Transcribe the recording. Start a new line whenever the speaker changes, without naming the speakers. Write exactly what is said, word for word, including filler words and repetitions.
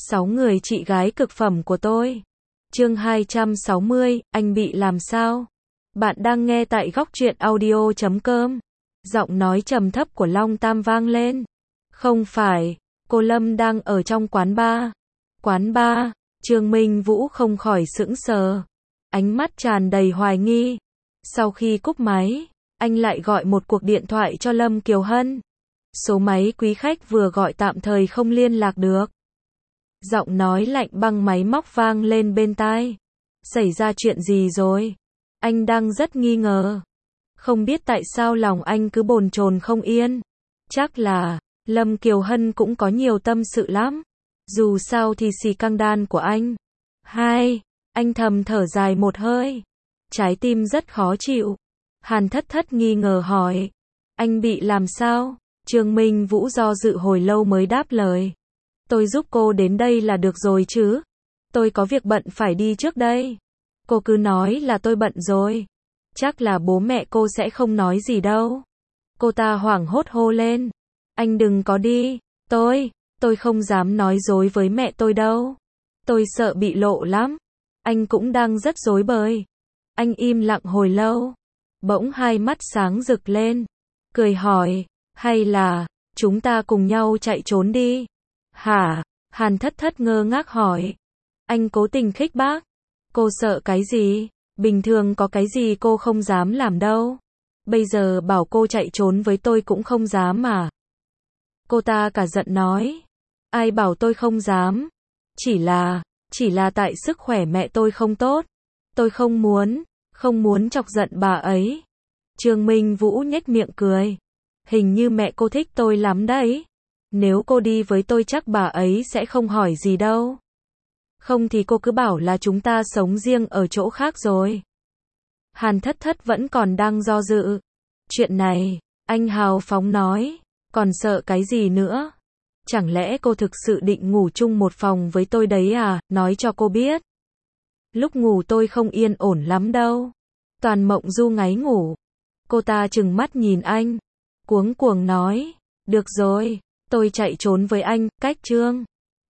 Sáu người chị gái cực phẩm của tôi. Chương hai trăm sáu mươi, anh bị làm sao? Bạn đang nghe tại góc truyện audio chấm com. Giọng nói trầm thấp của Long Tam vang lên. Không phải, cô Lâm đang ở trong quán bar. Quán bar, Trương Minh Vũ không khỏi sững sờ. Ánh mắt tràn đầy hoài nghi. Sau khi cúp máy, anh lại gọi một cuộc điện thoại cho Lâm Kiều Hân. Số máy quý khách vừa gọi tạm thời không liên lạc được. Giọng nói lạnh băng máy móc vang lên bên tai. Xảy ra chuyện gì rồi? Anh đang rất nghi ngờ. Không biết tại sao lòng anh cứ bồn chồn không yên. Chắc là, Lâm Kiều Hân cũng có nhiều tâm sự lắm. Dù sao thì xì căng đan của anh. Hai, anh thầm thở dài một hơi. Trái tim rất khó chịu. Hàn Thất Thất nghi ngờ hỏi. Anh bị làm sao? Trương Minh Vũ do dự hồi lâu mới đáp lời. Tôi giúp cô đến đây là được rồi chứ. Tôi có việc bận phải đi trước đây. Cô cứ nói là tôi bận rồi. Chắc là bố mẹ cô sẽ không nói gì đâu. Cô ta hoảng hốt hô lên. Anh đừng có đi. Tôi, tôi không dám nói dối với mẹ tôi đâu. Tôi sợ bị lộ lắm. Anh cũng đang rất rối bời. Anh im lặng hồi lâu. Bỗng hai mắt sáng rực lên. Cười hỏi. Hay là, chúng ta cùng nhau chạy trốn đi. Hả? Hàn Thất Thất ngơ ngác hỏi. Anh cố tình khích bác. Cô sợ cái gì? Bình thường có cái gì cô không dám làm đâu. Bây giờ bảo cô chạy trốn với tôi cũng không dám mà. Cô ta cả giận nói. Ai bảo tôi không dám? Chỉ là, chỉ là tại sức khỏe mẹ tôi không tốt. Tôi không muốn, không muốn chọc giận bà ấy. Trương Minh Vũ nhếch miệng cười. Hình như mẹ cô thích tôi lắm đấy. Nếu cô đi với tôi chắc bà ấy sẽ không hỏi gì đâu. Không thì cô cứ bảo là chúng ta sống riêng ở chỗ khác rồi. Hàn Thất Thất vẫn còn đang do dự. Chuyện này, anh hào phóng nói. Còn sợ cái gì nữa? Chẳng lẽ cô thực sự định ngủ chung một phòng với tôi đấy à? Nói cho cô biết. Lúc ngủ tôi không yên ổn lắm đâu. Toàn mộng du ngáy ngủ. Cô ta trừng mắt nhìn anh. Cuống cuồng nói. Được rồi, tôi chạy trốn với anh, cách Trương